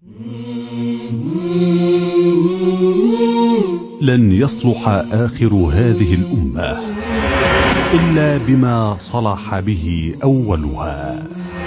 لن يصلح آخر هذه الأمة إلا بما صلح به أولها.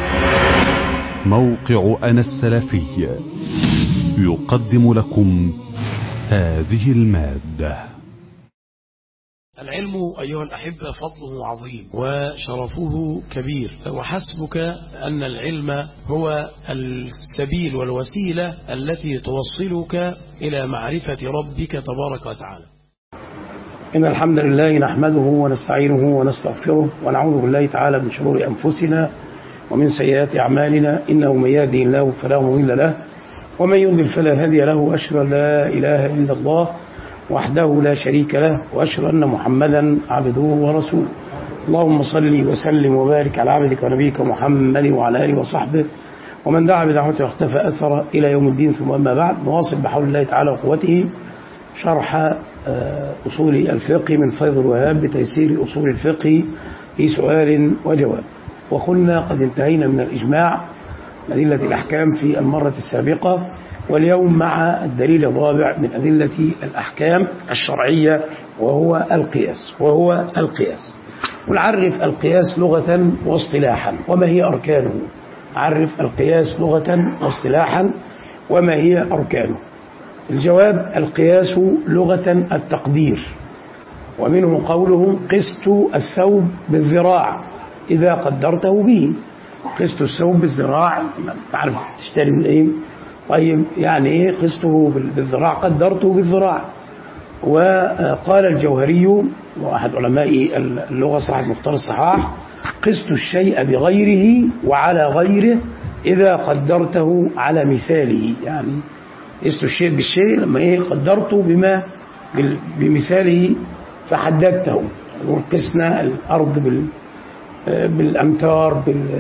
موقع أنا السلفي يقدم لكم هذه المادة. العلم أيها الأحبة فضله عظيم وشرفه كبير، وحسبك أن العلم هو السبيل والوسيلة التي توصلك إلى معرفة ربك تبارك وتعالى. إن الحمد لله نحمده ونستعينه ونستغفره ونعوذ بالله تعالى من شرور أنفسنا ومن سيئات أعمالنا، إنه من يهده الله فلا مضل له ومن يضلل فلا هادي له، وأشهد أن لا إله إلا الله وحده لا شريك له، وأشهد أن محمدا عبده ورسوله. اللهم صل وسلم وبارك على عبدك ونبيك محمد وعلى آله وصحبه ومن دعا بدعوته واختفى أثره إلى يوم الدين. ثم أما بعد، نواصل بحول الله تعالى وقوته شرح أصول الفقه من فيض الوهاب بتيسير أصول الفقه في سؤال وجواب. وقلنا قد انتهينا من الإجماع أدلة الأحكام في المرة السابقة، واليوم مع الدليل الرابع من أدلة الأحكام الشرعية وهو القياس. ونعرف القياس لغة واصطلاحا وما هي أركانه. عرف القياس لغة واصطلاحا وما هي أركانه. الجواب: القياس لغة التقدير، ومنه قوله قست الثوب بالذراع إذا قدرته به. قست الثوب بالذراع، تعرف تشتري من إيه؟ طيب يعني إيه قسته بالذراع؟ قدرته بالذراع. وقال الجوهري وأحد علماء اللغة صاحب مختار الصحاح: قست الشيء بغيره وعلى غيره إذا قدرته على مثاله. يعني قست الشيء بالشيء لما إيه قدرته بمثاله فحددته. قسنا الأرض بالأمتار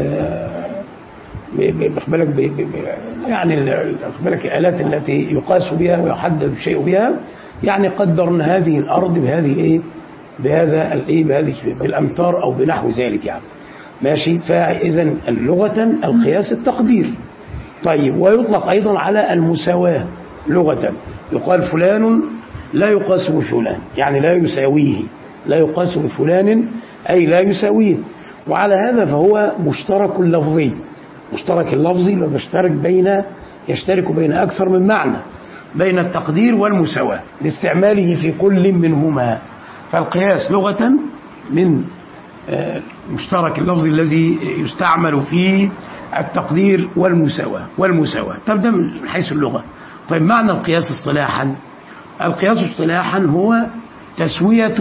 يعني الآلات التي يقاس بها ويحدد الشيء بها، يعني قدرنا هذه الأرض بهذه بالأمتار أو بنحو ذلك يعني. ماشي. فإذا اللغة القياس التقدير. طيب، ويطلق أيضا على المساواة لغة. يقال فلان لا يقاس بفلان، يعني لا يساويه، لا يقاس بفلان أي لا يساويه. وعلى هذا فهو مشترك لفظي. مشترك اللفظي يشترك بين أكثر من معنى، بين التقدير والمساواة لاستعماله في كل منهما. فالقياس لغة من مشترك اللفظي الذي يستعمل فيه التقدير والمساواة. طب ده من حيث اللغة. طيب معنى القياس اصطلاحا: القياس اصطلاحا هو تسوية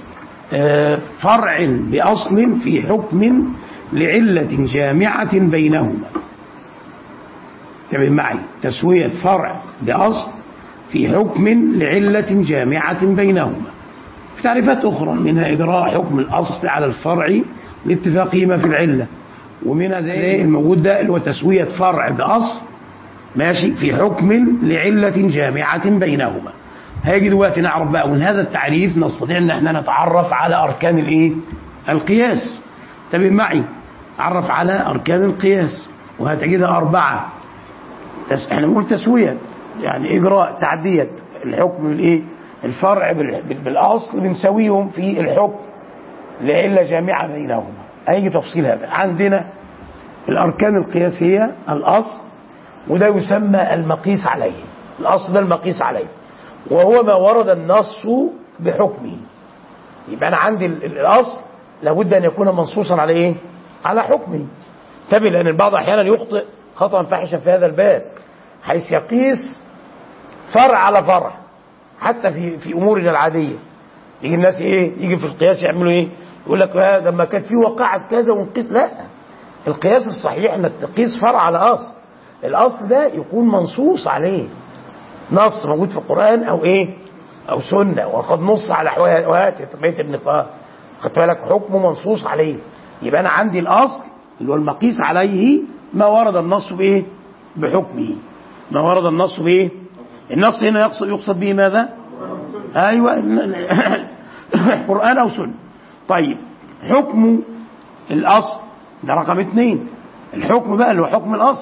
فرع بأصل في حكم لعلة جامعة بينهما. تابع معي: تسوية فرع بأصل في حكم لعلة جامعة بينهما. في تعريفات أخرى منها إجراء حكم الأصل على الفرع لاتفاقهما في العلة، ومنها زي الموجود ده اللي هو تسوية فرع بأصل ماشي في حكم لعلة جامعة بينهما. هيجي دلوقتي نعرف بقى، ومن هذا التعريف نستطيع ان احنا نتعرف على أركان القياس. تابع معي: تعرف على أركان القياس، وهتجدها 4. احنا بنقول تسوية يعني إجراء تعدية الحكم الفرع بالأصل، بنسويهم في الحكم لعلة جامعة بينهما. هيجي تفصيل هذا. عندنا الأركان القياس هي الأصل، وده يسمى المقيس عليه. الأصل ده المقيس عليه، وهو ما ورد النص بحكمه. يبقى أنا عندي الأصل لابد أن يكون منصوصا على إيه؟ على حكمه. تبي لأن البعض أحيانا يخطئ خطأ فاحشا في هذا الباب، حيث يقيس فرع على فرع حتى في أمورنا العادية. يجي الناس يجي في القياس يعملوا يقول لك لما كانت في وقعة كذا ونقيس. لا، القياس الصحيح انك تقيس فرع على أصل. الأصل ده يكون منصوص عليه، نص موجود في القرآن أو سنة، وقد نص على حوات بيت النقاء. خدت بالك؟ حكم منصوص عليه. يبقى أنا عندي الأصل اللي هو المقيس عليه ما ورد النص بحكمه. ما ورد النص النص هنا يقصد به ماذا؟ أيوة قرآن أو سنة. طيب، حكم الأصل ده رقم 2. الحكم بقى اللي هو حكم الأصل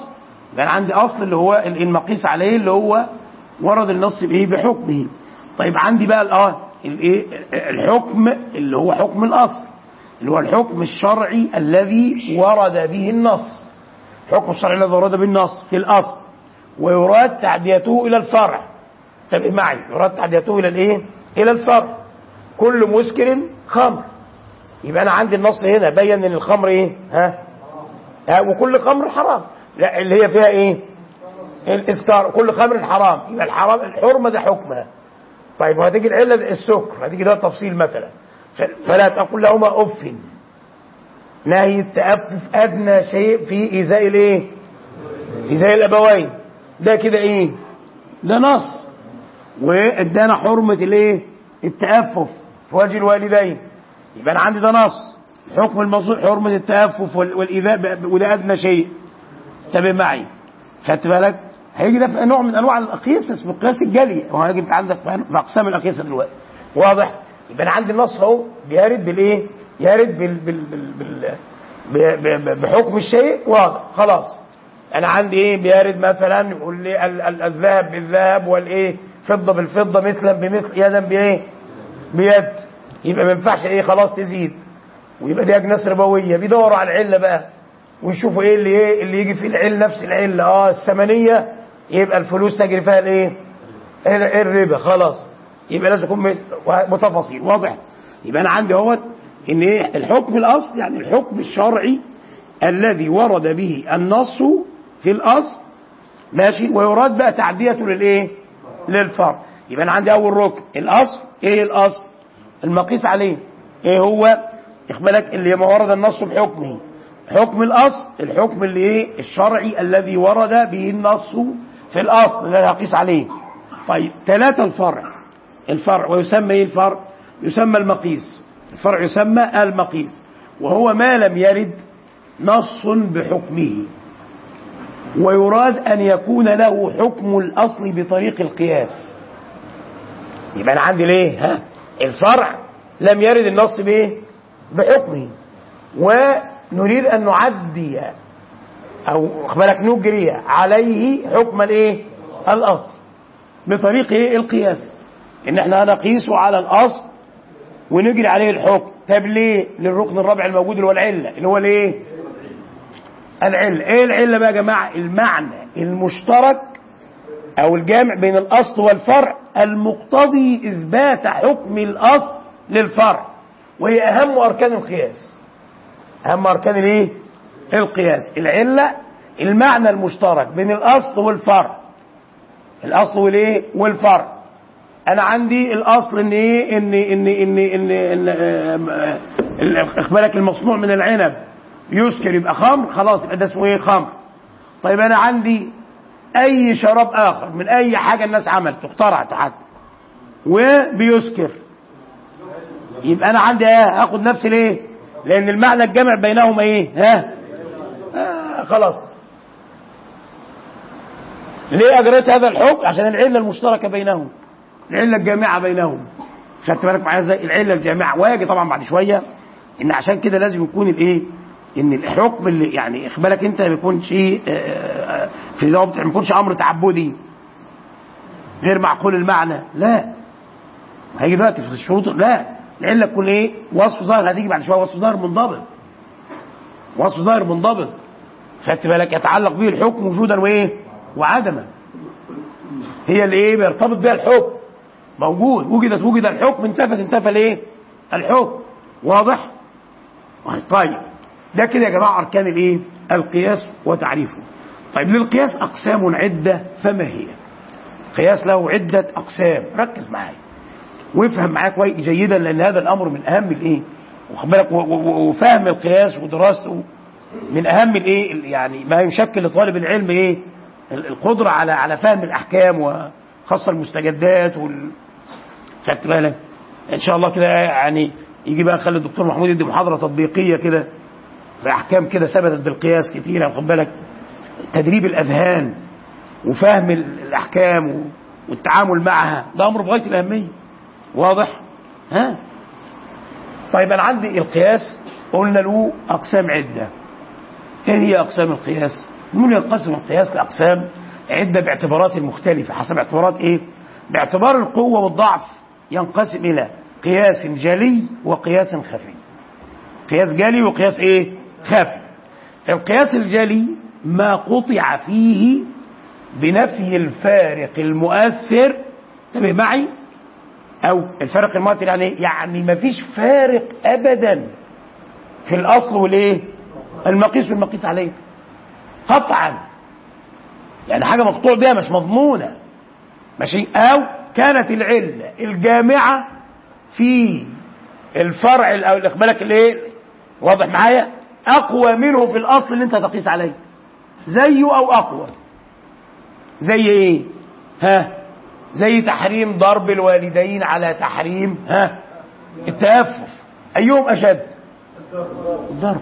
يبقى انا عندي اصل اللي هو المقيس عليه اللي هو ورد النص بايه؟ بحكمه. طيب عندي بقى الايه؟ الحكم اللي هو حكم الاصل، اللي هو الحكم الشرعي الذي ورد به النص. الحكم الشرعي الذي ورد به النص في الاصل ويراد تعديته الى الفرع. تبقى معي، يراد تعديته الى الايه؟ الى الفرع. كل مسكر خمر. يبقى انا عندي النص هنا بين ان الخمر ايه؟ وكل خمر حرام. لا اللي هي فيها ايه؟ الاسكار. كل خمر حرام. يبقى الحرام الحرمه ده حكمها. طيب وهتيجي العله السكر، هتيجي ده تفصيل مثلا. فلا تقل لهما اف. نهي التأفف ادنى شيء في ايذاء الايه؟ ايذاء الابوين. ده كده ايه؟ ده نص. وادانا حرمه الايه؟ التأفف في وجه الوالدين. يبقى انا عندي ده نص. حكم الموضوع حرمه التأفف والايذاء، وده ادنى شيء. تابع معي. خدت بالك؟ هيجي ده في نوع من انواع الاقياس اسمه القياس الجلي، وهيجي انت عندك في اقسام الاقيسه دلوقتي. واضح؟ يبقى انا عندي النص اهو بيرد بالايه؟ يرد بحكم الشيء. واضح؟ خلاص. انا عندي ايه؟ بيرد مثلا يقول لي الذهب بالذهب والايه؟ فضه بالفضه مثلا بمثل يدا بايه؟ بيد. يبقى ما ينفعش ايه؟ خلاص تزيد. ويبقى دي اجناس ربويه. بيدوروا على العله بقى ويشوفوا ايه اللي يجي فيه العله، نفس العله. الثمنيه يبقى الفلوس تجري فيها الايه؟ الربا. خلاص. يبقى لازم يكون بتفاصيل. واضح؟ يبقى انا عندي اهوت ان ايه؟ الحكم الاصل يعني الحكم الشرعي الذي ورد به النص في الاصل، ماشي، ويراد بقى تعديته للايه؟ للفرع. يبقى انا عندي اول ركن الاصل. ايه الاصل؟ المقيس عليه. ايه هو؟ اخبالك اللي ما ورد النص بحكمه. حكم الاصل الحكم اللي ايه؟ الشرعي الذي ورد به النص في الاصل اللي هقيس عليه. طيب 3 الفرع ويسمى ايه الفرع؟ يسمى المقيس. الفرع يسمى المقيس، وهو ما لم يرد نص بحكمه ويراد ان يكون له حكم الاصل بطريق القياس. يبقى انا عندي ليه؟ الفرع لم يرد النص بايه؟ بحكمه، ونريد ان نعدي او اخبارك نجري عليه حكم الايه؟ الاصل بطريق ايه؟ القياس. ان احنا نقيسه على الاصل ونجري عليه الحكم. طب ليه؟ للركن الرابع الموجود اللي هو العله، اللي هو الايه؟ العله. ايه العله بقى يا جماعه؟ المعنى المشترك او الجامع بين الاصل والفرع المقتضي اثبات حكم الاصل للفرع، وهي اهم اركان القياس. اهم اركان الايه؟ القياس. العله المعنى المشترك بين الاصل والفرع. الاصل والايه؟ والفرع. انا عندي الاصل ان ايه؟ ان اخبارك المصنوع من العنب يسكر يبقى خمر. خلاص يبقى ده اسمه ايه؟ خمر. طيب انا عندي اي شراب اخر من اي حاجه الناس عملت اخترعت حتى وبيسكر، يبقى انا عندي هاخد نفس الايه؟ لان المعنى الجمع بينهما ايه؟ خلاص. ليه اجريت هذا الحكم؟ عشان العله المشتركه بينهم، العله الجامعه بينهم. خدت بالك معايا ازاي؟ العله الجامعه. ويجي طبعا بعد شويه ان عشان كده لازم يكون الايه؟ ان الحكم اللي يعني اخبالك انت ما يكونش في ضابط، ما يكونش امر تعبدي غير معقول المعنى. لا، هيجي دلوقتي في الشروط. لا، العله تكون ايه؟ وصف ظاهر. هتيجي بعد شويه وصف ظاهر منضبط. وصف ظاهر منضبط. خدت بالك؟ يتعلق به الحكم وجودا وايه؟ وعدما. هي اللي ايه؟ بيرتبط بها الحكم. موجود، وجد الحكم، انتفى الايه؟ الحكم. واضح؟ طيب ده كده يا جماعه اركان الايه؟ القياس وتعريفه. طيب للقياس اقسام عده، فما هي؟ قياس له عده اقسام. ركز معايا وافهم معايا كويس جيدا، لان هذا الامر من اهم الايه؟ واخد بالك؟ وفهم القياس ودراسته من اهم الايه؟ يعني ما يشكل لطالب العلم ايه؟ القدره على فهم الاحكام وخاصه المستجدات خدت بالك؟ ان شاء الله كده يعني يجي بقى نخلي الدكتور محمود يدي محاضره تطبيقيه كده في احكام كده ثبتت بالقياس كتيره. واخد بالك؟ تدريب الاذهان وفهم الاحكام والتعامل معها، ده امر في غايه الاهميه. واضح؟ طيب انا عندي القياس قلنا له اقسام عده. ايه هي اقسام القياس؟ نقول ينقسم القياس لأقسام عدة باعتبارات مختلفة حسب اعتبارات إيه؟ باعتبار القوة والضعف ينقسم إلى قياس جلي وقياس خفي. قياس جلي وقياس إيه؟ خفي. القياس الجلي ما قطع فيه بنفي الفارق المؤثر، انتبه معي، أو الفارق المؤثر يعني ما فيش فارق أبدا في الأصل والإيه؟ المقيس والمقيس عليه قطعا، يعني حاجة مقطوع بها مش مضمونة، ماشي. أو كانت العلة الجامعة في الفرع أو الإقبالك الإيه؟ واضح معايا؟ أقوى منه في الأصل اللي أنت تقيس عليه، زيه أو أقوى. زي إيه؟ زي تحريم ضرب الوالدين على تحريم التأفف. أيهم أشد؟ الضرب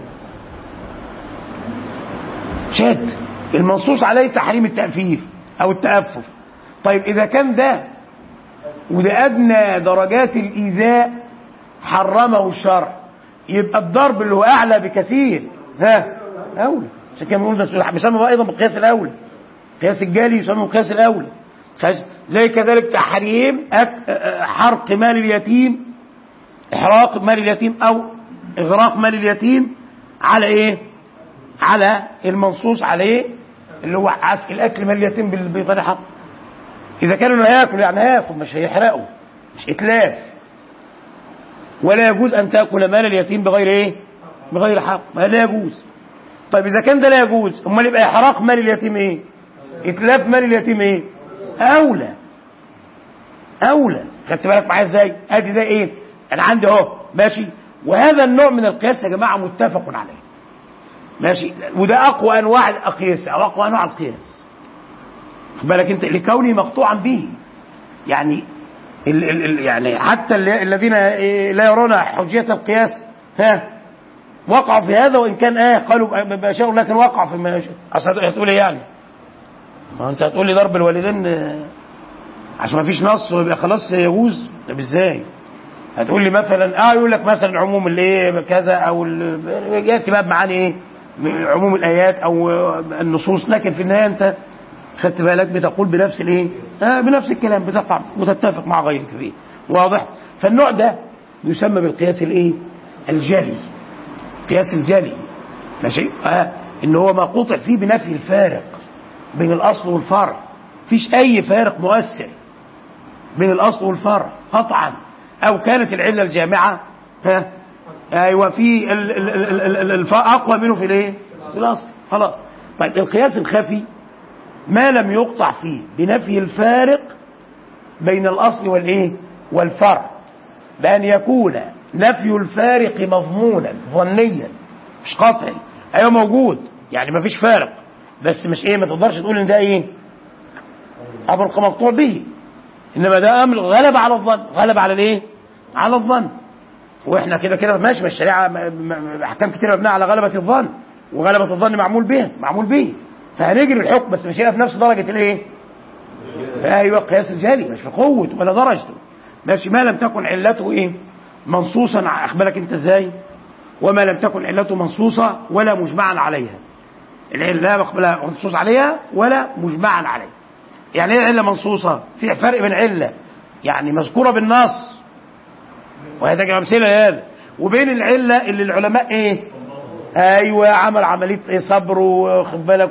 شد، المنصوص عليه تحريم التأفيف أو التأفف. طيب إذا كان ده وده أدنى درجات الإيذاء حرمه الشرع، يبقى الضرب اللي هو أعلى بكثير أولى. عشان كده بنقول ده بيسمى أيضا بالقياس الأولى، قياس الجالي يسمى بالقياس الأولى. زي كذلك تحريم حرق مال اليتيم، إحراق مال اليتيم أو إغراق مال اليتيم على إيه؟ على المنصوص عليه اللي هو الأكل مال اليتيم بغير حق. إذا كان انه هياكل يعني هياكل، مش هيحرقه، مش إتلاف. ولا يجوز أن تأكل مال اليتيم بغير إيه؟ بغير حق، ما لا يجوز. طيب إذا كان ده لا يجوز، أمال يبقى إحراق مال اليتيم إيه؟ إتلاف مال اليتيم إيه؟ أولى. أولى. خدت بالك معايا إزاي؟ أدي ده إيه؟ أنا عندي أهو ماشي. وهذا النوع من القياس يا جماعة متفق عليه، ماشي. وده أقوى أنواع القياس أو أقوى أنواع القياس. خد بالك أنت لكونه مقطوعا به، يعني يعني حتى الذين لا يرون حجية القياس وقعوا في هذا، وإن كان قالوا بأشياء لكن وقعوا في ما يشاء. أصل هتقول إيه يعني؟ ما أنت هتقول لي ضرب الوالدين عشان ما فيش نص ويبقى خلاص يجوز؟ طب إزاي؟ هتقول لي مثلا يقول لك مثلا عموم الايه كذا، او ياتي بقى بمعاني ايه؟ عموم الايات او النصوص، لكن في النهايه انت خدت بالك بتقول بنفس الايه؟ بنفس الكلام، بتقع وتتفق مع غيرك فيه. واضح؟ فالنوع ده يسمى بالقياس الايه؟ الجلي. قياس الجلي، ماشي. ان هو ما قطع فيه بنفي الفارق بين الاصل والفرع، مفيش اي فارق مؤثر بين الاصل والفرع قطعا. أو كانت العلة الجامعة أيوة في أقوى منه في الإيه؟ في الأصل، خلاص. طيب القياس الخفي ما لم يقطع فيه بنفي الفارق بين الأصل والإيه؟ والفرع، بأن يكون نفي الفارق مضمونا ظنيا مش قطعي. أيوة موجود، يعني ما فيش فارق، بس مش إيه، ما تقدرش تقول إن ده إيه؟ أمر مقطوع به، إنما ده أمر غلب على الظن، غلب على الإيه؟ على الظن. وإحنا كده كده ماشي، ما الشريعة أحكام كتير مبنية على غلبة الظن، وغلبة الظن معمول به، فهنجري الحكم، بس مش هنا في نفس درجة الإيه؟ أيوة قياس الجلي، مش في قوة ولا درجته، ماشي. ما لم تكن علته إيه؟ منصوصا، أخبرك أنت إزاي؟ وما لم تكن علته منصوصة ولا مجمعا عليها. العلة لا منصوص عليها ولا مجمعا عليها. يعني ايه علة منصوصة؟ في فرق بين علة يعني مذكورة بالنص، وهذا أمثلة لهذا، وبين العلة اللي العلماء ايه؟ ايوه عمل عملية ايه؟ صبر، واخد بالك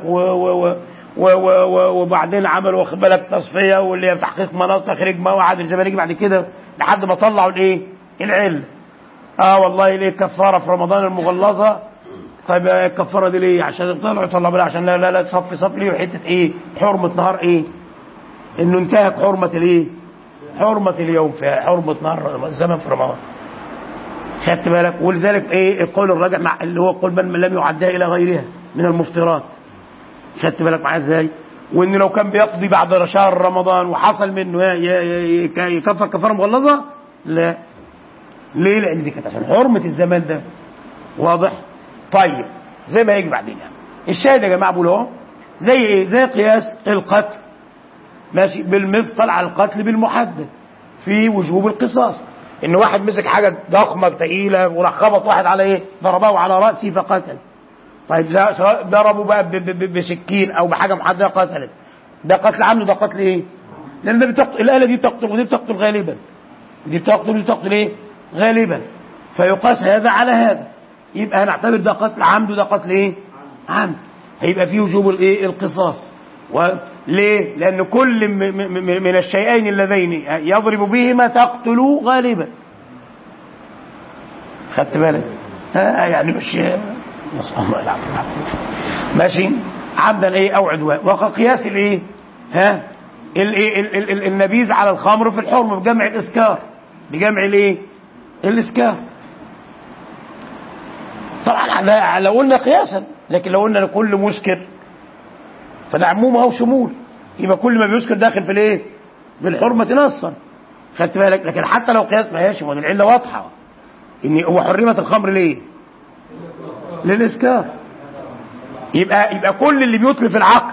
وبعدين عمل واخد بالك تصفية، واللي هي تحقيق مناطق تخريج موعد الزمالك بعد كده لحد ما طلعوا الايه؟ العلة. والله ليه كفارة في رمضان المغلظة. طيب الكفارة دي ليه؟ عشان يطلعوا بلا، عشان لا صف ليه حتة ايه؟ حرمة نهار ايه؟ انه انتهك حرمة الايه؟ حرمة اليوم، في حرمة نهار الزمن في رمضان. خدت بالك؟ ولذلك ايه القول الراجح مع اللي هو قول من لم يعدها الى غيرها من المفطرات. خدت بالك معايا ازاي؟ وان لو كان بيقضي بعد شهر رمضان وحصل منه يكفر كفاره مغلظه؟ لا. ليه؟ لان دي كانت عشان حرمة الزمان ده. واضح؟ طيب زي ما هيجي بعدين يعني. الشاهد يا جماعه بقول اهو زي ايه؟ زي قياس القتل، ماشي، بالمثقل على القتل بالمحدد في وجوب القصاص. ان واحد مسك حاجه ضخمه ثقيله وراح خبط واحد على ايه؟ ضربه على راسه فقتل، طيب سواء ضربوا بقى بسكين او بحاجه محدده قتلت، ده قتل عمد وده قتل ايه؟ لان ده بتقتل، الاله دي بتقتل ودي بتقتل غالبا، دي بتقتل ودي بتقتل ايه؟ غالبا، فيقاس هذا على هذا، يبقى هنعتبر ده قتل عمد وده قتل ايه؟ عمد، هيبقى فيه وجوب الايه؟ القصاص. وليه؟ لان كل من الشيئين اللذين يضرب بهما تقتل غالبا. خدت بالك؟ يعني مش نسأل الله العافية. ماشي، عمدا ايه او عدوان. وقياس الايه؟ النبيذ على الخمر في الحرمه بجمع الاسكار، بجمع الايه؟ الاسكار. طبعا لو قلنا قياسا، لكن لو قلنا لكل مسكر فده عموم او شمول، يبقى كل ما بيسكر داخل في الايه؟ بالحرمه نصا. خدت بالك؟ لكن حتى لو قياس ما هيش، العله واضحه ان هو حرمت الخمر ليه؟ للاسكار. يبقى كل اللي بيتلف العقل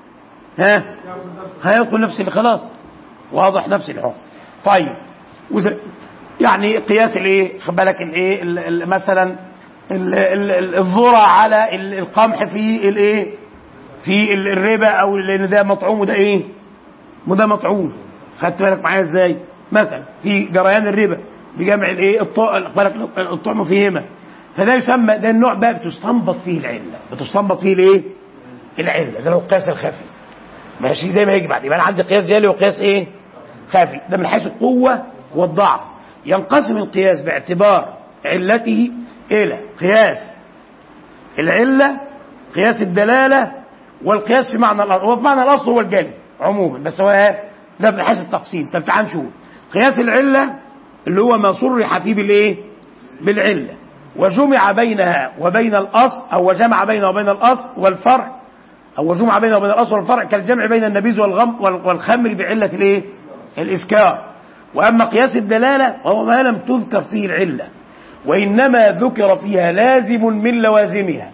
هيدخل نفس اللي خلاص واضح نفس الحكم. طيب يعني قياس الايه؟ خد بالك الايه؟ مثلا الذره على القمح في الايه؟ في الربا، او لان ده مطعوم وده ايه؟ وده مطعوم. خدت بالك معايا ازاي؟ مثلا في جريان الربا بجمع الايه؟ الطعم فيهما، فده يسمى، ده النوع بقى بتستنبط فيه العله، بتستنبط فيه الايه؟ العله. ده لو القياس الخفي ماشي زي ما يجي بعد. يبقى انا عندي قياس جالي وقياس ايه؟ خفي. ده من حيث القوه والضعف. ينقسم القياس باعتبار علته الى قياس العله، قياس الدلاله، والقياس في معنى الاصل. هو في معنى الاصل هو الجلي عموما، بس هو ده من حيث التقسيم. طب تعال نشوف قياس العله اللي هو ما صرح فيه بالايه؟ بالعله، وجمع بينها وبين الاصل، او وجمع بينها وبين الاصل والفرع، او وجمع بينها وبين الاصل والفرع، كالجمع بين النبيذ والخمر بعله الايه؟ الاسكار. واما قياس الدلاله فهو ما لم تذكر فيه العله، وانما ذكر فيها لازم من لوازمها،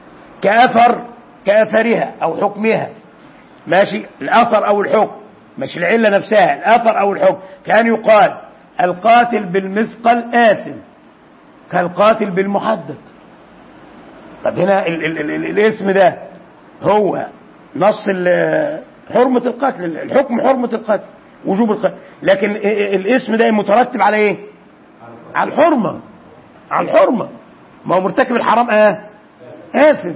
كاثرها او حكمها. ماشي، الاثر او الحكم، مش العله نفسها، الاثر او الحكم. كان يقال القاتل بالمثقل آثم كالقاتل بالمحدد. طب هنا الاسم ده هو نص حرمة القتل، الحكم حرمة القتل، وجوب القتل، لكن الاسم ده مترتب على ايه؟ على الحرمة، على الحرمة. ما هو مرتكب الحرام آثم.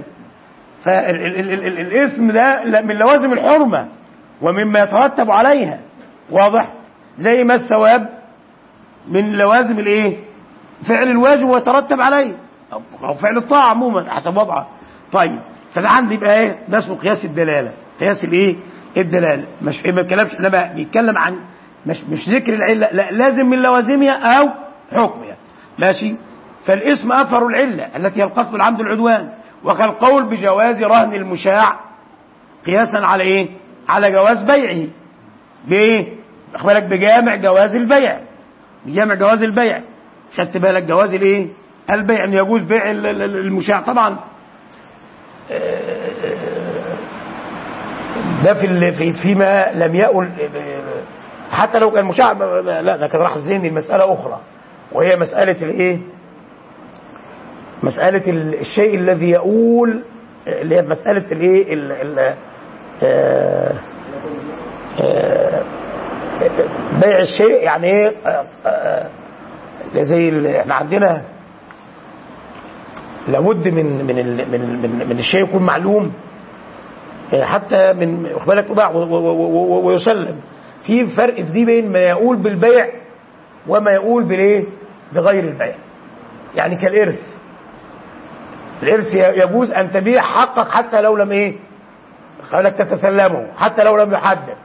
فالاسم ده من لوازم الحرمة ومما يترتب عليها، واضح؟ زي ما الثواب من لوازم الايه؟ فعل الواجب ويترتب عليه، او فعل الطاعه عموما حسب وضعه. طيب، فده عندي يبقى ايه؟ ده اسمه قياس الدلاله. قياس الايه؟ الدلاله. مش ما بيتكلمش، لما بيتكلم عن مش ذكر العله، لا، لازم من لوازمها او حكمها. ماشي. فالاسم اثر العله التي هي القصد العمد العدوان، وكالقول بجواز رهن المشاع قياسا على ايه؟ على جواز بيعه. بايه؟ خد بالك، بجامع جواز البيع، بجامع جواز البيع. خدت بالك؟ جواز الايه؟ البيع، ان يجوز بيع المشاع. طبعا ده فيما لم يقل، حتى لو كان مشاع، لا، ده كان راح ذهني المساله اخرى، وهي مساله الايه؟ مساله الشيء الذي يقول، اللي هي مساله الايه؟ بيع الشيء يعني ايه؟ زي احنا عندنا لابد من الشيء يكون معلوم، حتى من خد بالك يباع ويسلم. في فرق دي بين ما يقول بالبيع وما يقول بالايه؟ بغير البيع. يعني كالارث، الارث يجوز ان تبيع حقك حتى لو لم ايه؟ خد بالك، تتسلمه حتى لو لم يحدد.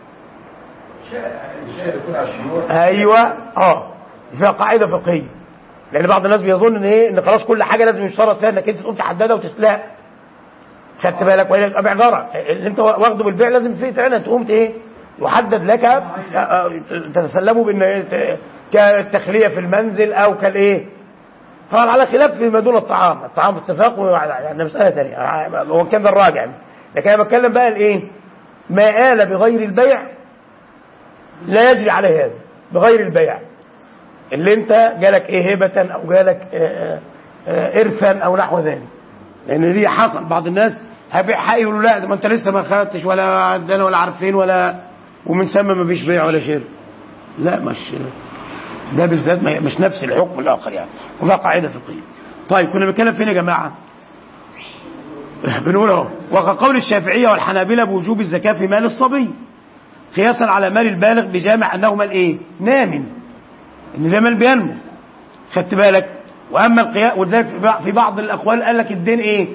ايوه، فيها قاعده فقهيه، لان بعض الناس بيظن ان ايه؟ ان خلاص كل حاجه لازم يشترط فيها انك انت تقوم تحددها وتسلها. خدت بالك؟ ولا يبقى جرى اللي انت واخده بالبيع لازم فيه فعلا تقوم ايه؟ يحدد لك تتسلمه بان كالتخليه في المنزل او كالايه. طبعا على خلاف فيما دون الطعام، الطعام اتفاق يعني مساله ثانيه، هو كان ده الراجع. لكن انا بتكلم بقى الايه؟ ما آل بغير البيع لا يجري عليه هذا. بغير البيع اللي انت جالك ايه؟ هبه، او جالك ارثا او نحو ذلك. لان دي حصل بعض الناس هبيع حقي يقولوا لا ده ما انت لسه ما خدتش ولا عندنا ولا عارفين ولا ومن ثم ما فيش بيع ولا شراء. لا مش ده بالذات مش نفس الحكم الاخر يعني، وده قاعده فقهيه. طيب كنا بنتكلم فين يا جماعه؟ بنقول اهو وكقول الشافعيه والحنابلة بوجوب الزكاه في مال الصبي قياسا على مال البالغ بجامع انه مال ايه؟ نام، ان ده مال بينمو. خدت بالك؟ واما القياس ولذلك في بعض الاقوال قال لك الدين ايه؟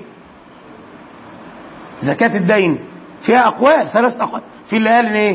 زكاه الدين فيها اقوال، 3 أقوال. في اللي قال ايه؟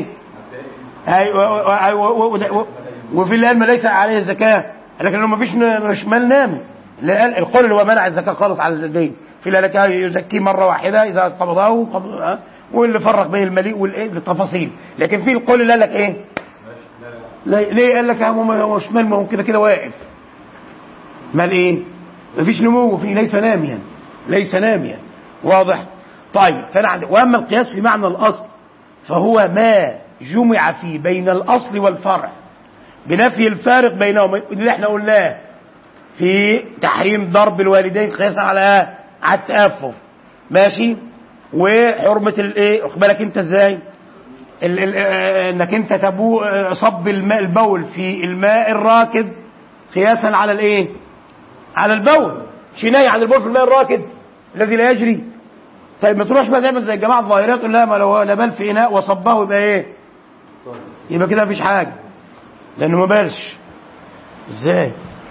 وفي اللي قال ما ليس عليه الزكاه، لكن لو ما فيش مش مال نام، اللي قال القول اللي هو منع الزكاه خالص على الدين. في اللي قال يزكيه مره واحده اذا قبضه واللي فرق بين المليء والايه بالتفاصيل. لكن في القول اللي قال لك ايه؟ ليه قال لك هو مش مال، ما هو كده كده واقف. مال ايه؟ ما فيش نمو فيه، ليس ناميا، ليس ناميا. واضح؟ طيب فانا عندي واما القياس في معنى الاصل فهو ما جمع فيه بين الاصل والفرع بنفي الفارق بينهما، اللي احنا قلناه في تحريم ضرب الوالدين قياسا على التأفف، ماشي، وحرمة الايه، واخد بالك انت ازاي؟ انك انت صب الماء البول في الماء الراكد قياسا على الايه؟ على البول، شناية عن البول في الماء الراكد الذي لا يجري. طيب ما تروحش بقى دايما زي الجماعه الظاهرات لا ما لو نبال في اناء وصبه يبقى ايه؟ يبقى كده مفيش حاجه لانه ما بالش. ازاي؟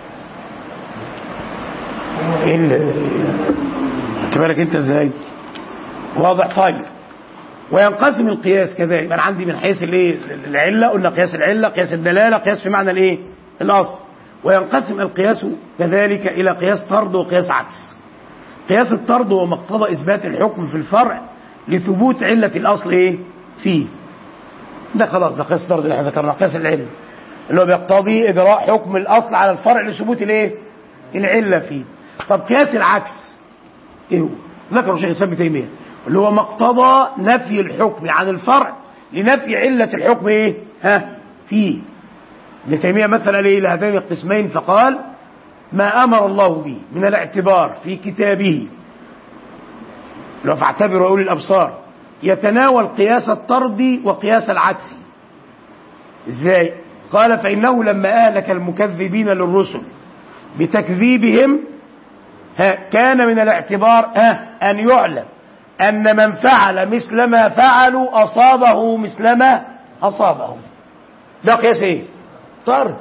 ايه اللي بالك انت ازاي؟ واضح؟ طيب وينقسم القياس كذلك. انا عندي من حيث الايه؟ العله، قلنا قياس العله، قياس الدلاله، قياس في معنى الايه؟ الاصل. وينقسم القياس كذلك الى قياس طرد وقياس عكس. قياس الطرد هو مقتضى اثبات الحكم في الفرع لثبوت عله الاصل ايه؟ فيه. ده خلاص ده قياس الطرد اللي احنا ذكرناه، قياس العله اللي هو بيقتضي اجراء حكم الاصل على الفرع لثبوت الايه؟ العله فيه. طب قياس العكس ايه هو؟ ذكره الشيخ الاسلام ابن تيميه اللي هو مقتضى نفي الحكم عن الفرع لنفي عله الحكم ايه؟ فيه. ابن تيميه مثل ايه لهذين القسمين فقال ما امر الله به من الاعتبار في كتابه لو فاعتبروا اولي الابصار يتناول قياس الطرد وقياس العكس. ازاي؟ قال فانه لما اهلك المكذبين للرسل بتكذيبهم كان من الاعتبار ان يعلم ان من فعل مثل ما فعلوا اصابه مثل ما اصابهم. ده قياس ايه؟ طرد.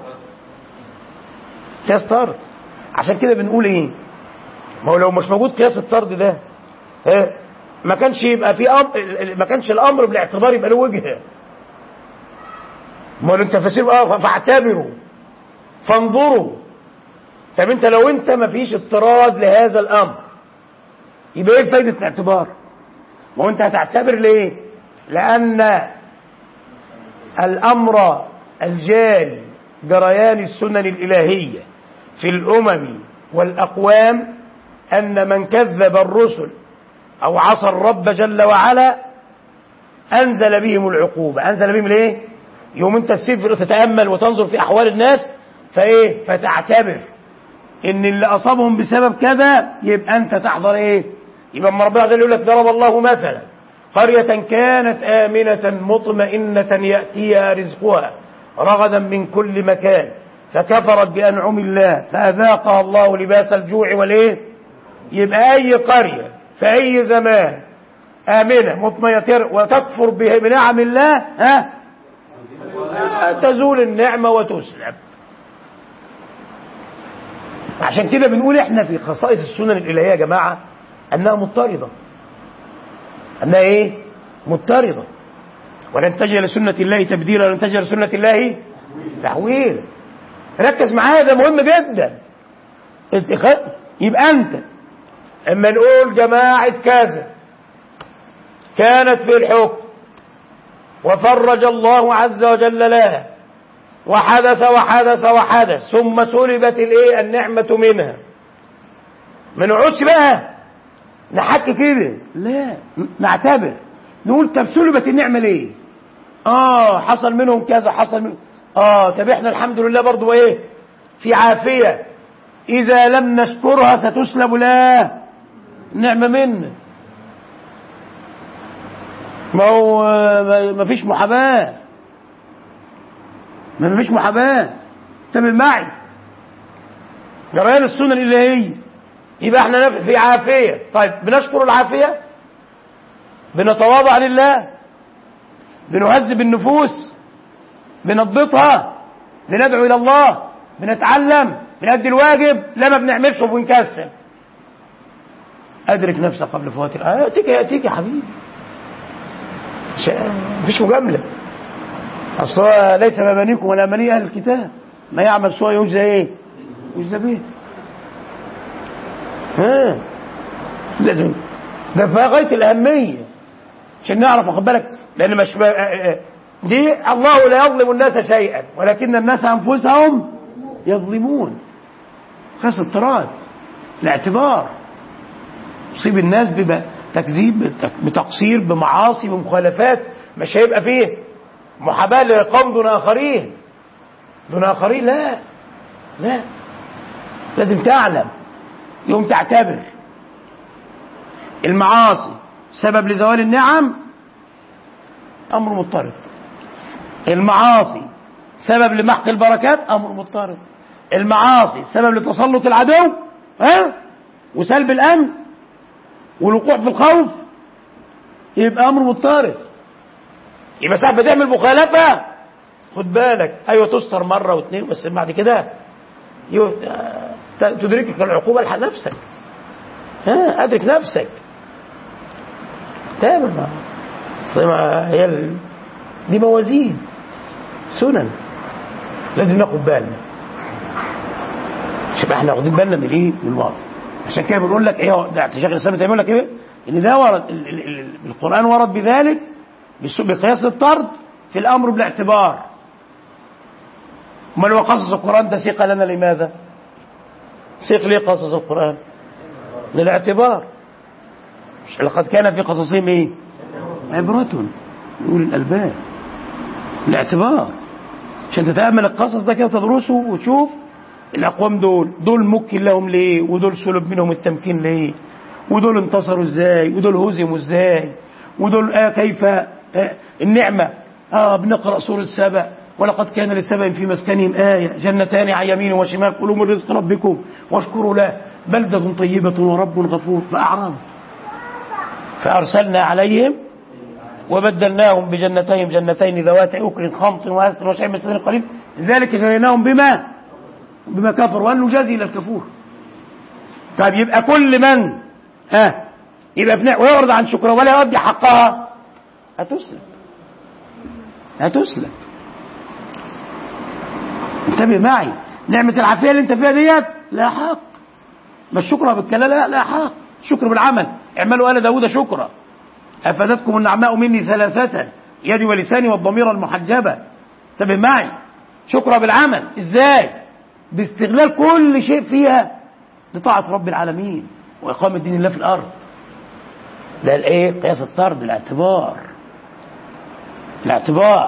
قياس طرد. عشان كده بنقول ايه؟ ما هو لو مش موجود قياس الطرد ده ما كانش يبقى في ما كانش الامر بالاعتبار يبقى له وجهه. ما هو انت فسير فاعتبروا فانظروا. طب انت لو انت ما فيش اضطراد لهذا الامر يبقى ايه فايده الاعتبار؟ ما هو انت هتعتبر ليه؟ لان الامر الجاري جريان السنن الالهيه في الامم والاقوام ان من كذب الرسل او عصى الرب جل وعلا انزل بهم العقوبه. انزل بهم ليه؟ يوم انت تسير تتامل وتنظر في احوال الناس فايه؟ فتعتبر ان اللي اصابهم بسبب كذا يبقى انت تحضر ايه؟ يبقى اما ربنا يقول لك ضرب الله مثلا قرية كانت آمنة مطمئنة يأتيها رزقها رغدا من كل مكان فكفرت بأنعم الله فأذاقها الله لباس الجوع والايه؟ يبقى أي قرية في أي زمان آمنة مطمئنة وتكفر بنعم الله تزول النعمة وتسلب. عشان كده بنقول احنا في خصائص السنن الإلهية يا جماعة أنها مضطردة. أنها إيه؟ مضطردة. ولن تجد لسنة الله تبديلا ولن تجد لسنة الله تحويلا. ركز معايا ده مهم جدا. يبقى أنت اما نقول جماعة كذا كانت في الحكم وفرج الله عز وجل لها وحدث وحدث وحدث ثم سلبت الايه؟ النعمة منها. ما نقعدش بقى نحكي كده، لا نعتبر نقول طب سلبت النعمة ليه؟ حصل منهم كذا حصل منهم طب احنا الحمد لله برضو ايه؟ في عافية. إذا لم نشكرها ستسلب نعمة منه. ما هو ما فيش محاباة، ما فيش محاباة. انتبه معي، جريان السنن الإلهية. يبقى احنا في عافية. طيب بنشكر العافية، بنتواضع لله، بنهذب النفوس، بنضبطها، بندعو إلى الله، بنتعلم، بنأدي الواجب. لا ما بنعملش وبنكسل. أدرك نفسك قبل فوات الآن. يأتيك يا حبيبي، مفيش مجاملة. أصلا ليس بأمانيكم ولا أماني أهل الكتاب، ما يعمل سوء يجزى إيه؟ يجزى به. لازم ده في غاية الأهمية عشان نعرف، واخد بالك، لأن مش دي الله لا يظلم الناس شيئا ولكن الناس أنفسهم يظلمون. خاصة الطراد الاعتبار، يصيب الناس بتكذيب، بتقصير، بمعاصي، بمخالفات. مش هيبقى فيه محاباة لقوم دون آخرين، دون آخرين. لا لا، لازم تعلم، يوم تعتبر. المعاصي سبب لزوال النعم، أمر مضطرد. المعاصي سبب لمحق البركات، أمر مضطرد. المعاصي سبب لتسلط العدو وسلب الأمن والوقوع في الخوف، يبقى أمر مضطرد. يبقى ساعة بتعمل مخالفة خد بالك، أيوة تستر مرة واثنين، بس بعد كده تدركك العقوبة لحق نفسك. أدرك نفسك، تمام. هي دي موازين سنن لازم ناخد بالنا. شوف احنا واخدين بالنا من ايه؟ من الواقع. عشان كده بنقول لك ايه، ده شيخ الاسلام بيقول لك ايه؟ ان ده ورد القرآن ورد بذلك بقياس الطرد في الامر بالاعتبار. امال هو قصص القرآن ده سيق لنا لماذا؟ سيق ليه قصص القرآن؟ للاعتبار. لقد كان في قصصهم ايه؟ عبرة يقول الألباب. الاعتبار عشان تتأمل القصص ده كده وتدرسه وتشوف الأقوام دول ممكن لهم ليه، ودول سلب منهم التمكين ليه، ودول انتصروا ازاي، ودول هزموا ازاي، ودول كيف النعمة. بنقرأ سورة سبأ، ولقد كان لسبأ في مسكنهم آية جنتان عن يمين وشمال كلوا من رزق ربكم واشكروا له بلدة طيبة ورب غفور. فأعرضوا فأرسلنا عليهم وبدلناهم جنتين ذوات أكل خمط وأثل وشيء من سدر قليل ذلك جزيناهم بما كفروا وأن نجازي إلى الكفور. طيب يبقى كل من يبقى ويعرض عن شكرها ولا يؤدي حقها هتسلب. انتبه معي، نعمة العافية اللي انت فيها ديت لا حق، مش شكرها بالكلام، لا حق، شكر بالعمل. اعملوا آل داود شكرا أفادتكم النعماء مني ثلاثة يدي ولساني والضمير المحجبة. انتبه معي، شكرا بالعمل. ازاي؟ باستغلال كل شيء فيها لطاعة رب العالمين وإقامة دين الله في الأرض. ده الايه؟ قياس الطرد، الاعتبار.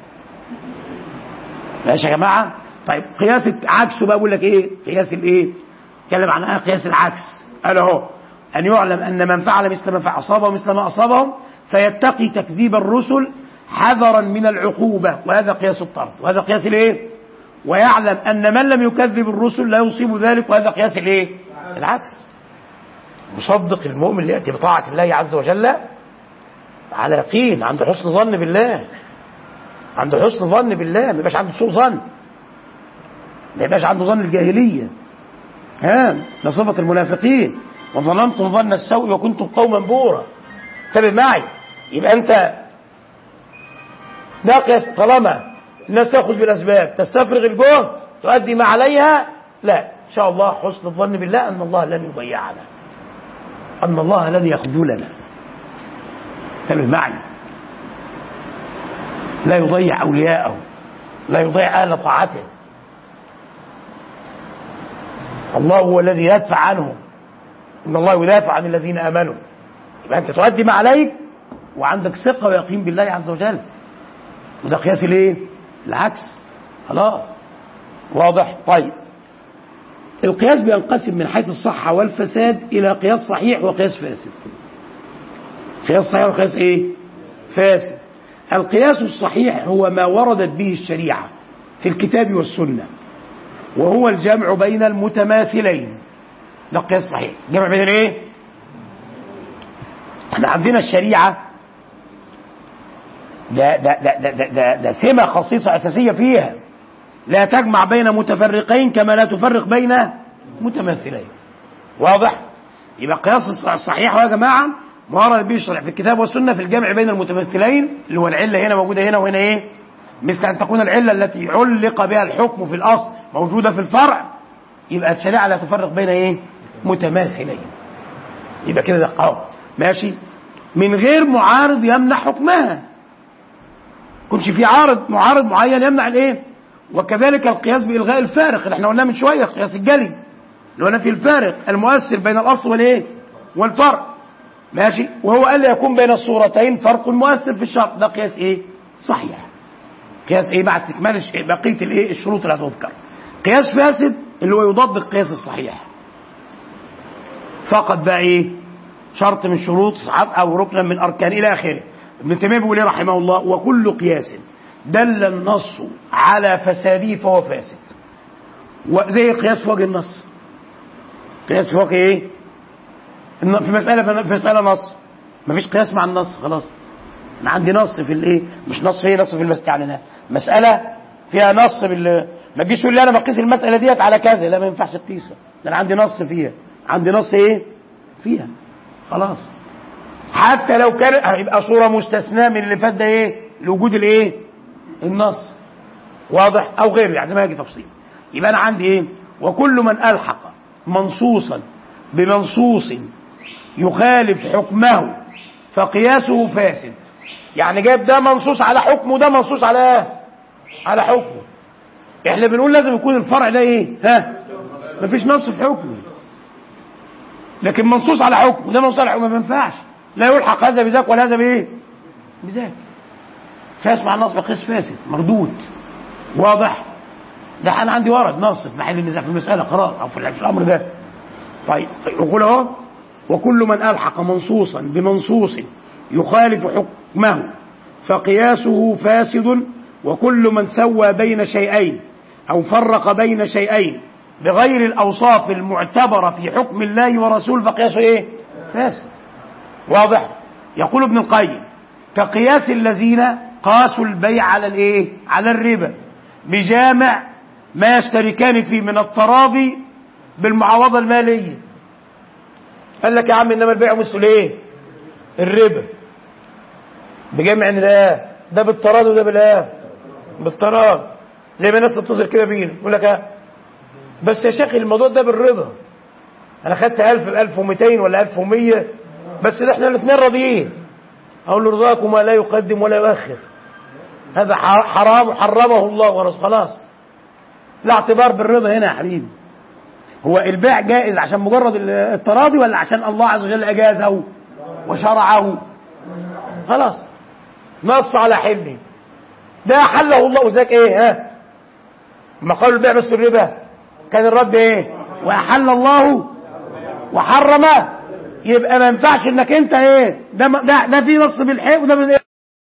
ماشي يا جماعة؟ طيب قياس عكسه بقى بقول لك ايه؟ قياس الايه؟ اتكلم عنها قياس العكس. قال اهو أن يعلم أن من فعل مثل ما أصابه مثل ما أصابهم فيتقي تكذيب الرسل حذرا من العقوبة، وهذا قياس الطرد، وهذا قياس الايه؟ ويعلم أن من لم يكذب الرسل لا يصيب ذلك، وهذا قياس الايه؟ العكس. مصدق المؤمن اللي يأتي بطاعة الله عز وجل على يقين، عنده حسن ظن بالله، عنده حسن ظن بالله، ما يبقاش عنده سوء ظن، ما يبقاش عنده ظن الجاهلية. ده صفة المنافقين، وظننتم ظن السوء وكنتم قوما بورا. انتبه معي، يبقى انت ناقص طالما الناس تاخذ بالاسباب تستفرغ الجهد تؤدي ما عليها، لا ان شاء الله حسن الظن بالله ان الله لن يضيعنا، ان الله لن يخذلنا. انتبه معي، لا يضيع اولياءه، لا يضيع اهل طاعته. الله هو الذي يدفع عنهم، إن الله يدافع عن الذين آمنوا. يبقى أنت تؤدي ما عليك وعندك ثقة ويقين بالله عز وجل، وده قياس الايه؟ العكس. خلاص واضح؟ طيب القياس بينقسم من حيث الصحة والفساد إلى قياس صحيح وقياس فاسد. قياس صحيح وقياس إيه؟ فاسد. القياس الصحيح هو ما وردت به الشريعة في الكتاب والسنة، وهو الجمع بين المتماثلين. ده قياس صحيح، جمع بين الايه؟ احنا عندنا الشريعة ده سمة خصيصة أساسية فيها، لا تجمع بين متفرقين كما لا تفرق بين متماثلين. واضح؟ يبقى قياس الصحيح يا جماعة ما ورد به الشرع في الكتاب والسنة في الجمع بين المتماثلين، اللي هو العلة هنا موجودة هنا وهنا ايه؟ مثل أن تكون العلة التي علق بها الحكم في الأصل موجودة في الفرع، يبقى الشريعة لا تفرق بين ايه؟ متماثلين. يبقى كده ده ماشي، من غير معارض يمنع حكمها. كنش في معارض معين يمنع الايه؟ وكذلك القياس بإلغاء الفارق اللي احنا قلناه من شوية، قياس الجلي اللي هو في الفارق المؤثر بين الأصل والايه؟ والفرع. ماشي، وهو قال لي يكون بين الصورتين فرق مؤثر في الشرط. ده قياس ايه؟ صحيح. قياس ايه؟ مع استكمال بقية الايه؟ الشروط اللي هتذكر. قياس فاسد اللي هو يضاد القياس الصحيح، فقط بقى ايه؟ شرط من شروط او ركنا من اركان الى اخره. ابن تيميه بيقول رحمه الله: وكل قياس دل النص على فساده فهو فاسد. وزي قياس في وجه النص. قياس في وجه ايه؟ في مسألة نص، مفيش قياس مع النص. خلاص انا عندي نص في الايه؟ مش نص فيه، نص في يعني مسألة فيها نص ما تجيش تقول لي انا بقيس المسألة ديت على كذا، لا ما ينفعش تقيسها، ده انا عندي نص فيها، عندي نص ايه؟ فيها. خلاص حتى لو كان هيبقى صورة مستثناة من اللي فات ده ايه؟ لوجود الايه؟ النص. واضح؟ او غير يعني زي ما يجي تفصيل. يبقى انا عندي ايه؟ وكل من الحق منصوصا بمنصوص يخالف حكمه فقياسه فاسد. يعني جايب ده منصوص على حكمه وده منصوص على حكمه. احنا بنقول لازم يكون الفرع ده ايه؟ مفيش نص في حكمه، لكن منصوص على حكمه وده منصوص على حكمه، ما ينفعش، لا يلحق هذا بذاك ولا هذا بايه؟ بذاك. قياس مع النص بقياس فاسد مردود. واضح؟ ده انا عندي ورد نص في محل النزاع في المسألة قرار او في الامر ده. طيب يقول اهو: وكل من ألحق منصوصا بمنصوص يخالف حكمه فقياسه فاسد، وكل من سوى بين شيئين أو فرق بين شيئين بغير الأوصاف المعتبرة في حكم الله ورسوله فقياسه إيه؟ فاسد. واضح؟ يقول ابن القيم: كقياس الذين قاسوا البيع على الإيه؟ على الربا بجامع ما يشتركان فيه من التراضي بالمعاوضة المالية. قال لك يا عم انما البيع مثل ايه؟ الربا، بجمع ان ده بالتراضي وده بالتراضي. زي ما الناس تتصل كده بينا يقول لك بس يا شيخ الموضوع ده بالرضا، انا خدت 1000 ب 1200 ولا 1100 بس احنا الاثنين راضيين. اقول له: رضاكم ما لا يقدم ولا يؤخر، هذا حرام حرمه الله ورسوله. خلاص لا اعتبار بالرضا هنا يا حبيبي. هو البيع جائز عشان مجرد التراضي ولا عشان الله عز وجل أجازه وشرعه؟ خلاص نص على حله، ده حله الله وذاك ايه؟ ما قالوا البيع بس الربا كان الرد ايه؟ وأحل الله وحرمه. يبقى ما ينفعش انك انت ايه؟ ده في نص بالحق وده من ايه؟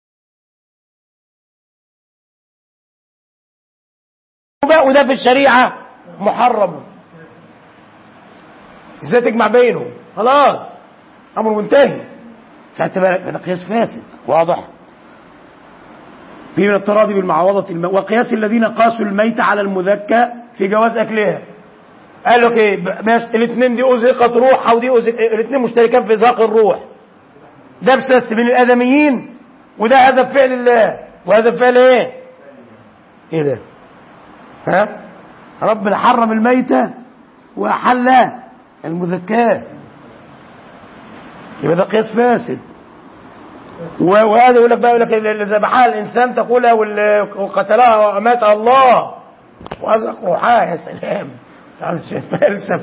وده في الشريعة محرم. ازاي تجمع بينهم؟ خلاص امر منتهي. خدت بالك؟ ده قياس فاسد. واضح؟ في من التراضي بالمعاوضة وقياس الذين قاسوا الميت على المذكى في جواز اكلها. قال لك ايه؟ الاثنين دي ازهقت روح ودي الاثنين مشتركان في ازهاق الروح. ده بس بين الادميين وده هذا بفعل الله وهذا بفعل ايه؟ ايه ده؟ ربنا حرم الميتة وأحل المذكاة، يبقى ده قياس فاسد. وهذا يقول لك بقى اللي ذبحها الإنسان تقولها وقتلها وأماتها الله وأزق روحها. يا سلام، فلسفة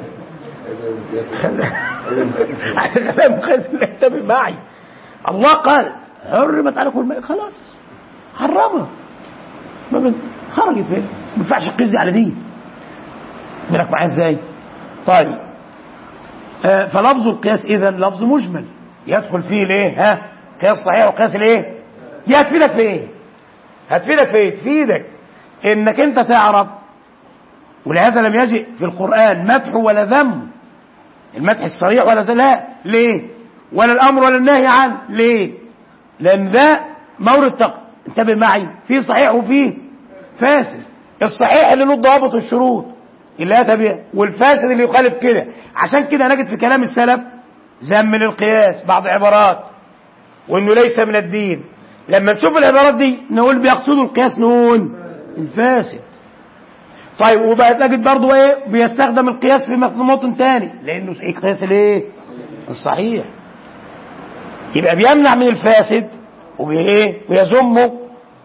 كلام قياس لا يتبع معي. الله قال: حرمت عليكم الماء، خلاص حرمها، خرجت. ما ينفعش القياس دي على دي. بالك معايا ازاي؟ طيب فلفظ القياس إذن لفظ مجمل يدخل فيه الايه؟ قياس صحيح وقياس الايه؟ دي هتفيدك في ايه؟ هتفيدك في ايه؟ تفيدك انك انت تعرف، ولهذا لم يجئ في القرآن مدح ولا ذم، المدح الصريح ولا لا، ليه؟ ولا الامر ولا النهي عنه، ليه؟ لان ده مورد انتبه معي، فيه صحيح وفيه فاسد. الصحيح اللي له الضوابط والشروط اللي اتى بها، والفاسد اللي يخالف كده. عشان كده نجد في كلام السلف ذم للقياس بعض عبارات، وانه ليس من الدين. لما نشوف العبارات دي نقول بيقصدوا القياس، نقول الفاسد. طيب وبقى نجد برضه ايه؟ بيستخدم القياس في موطن تاني، لانه القياس الايه؟ الصحيح. يبقى بيمنع من الفاسد ويذمه،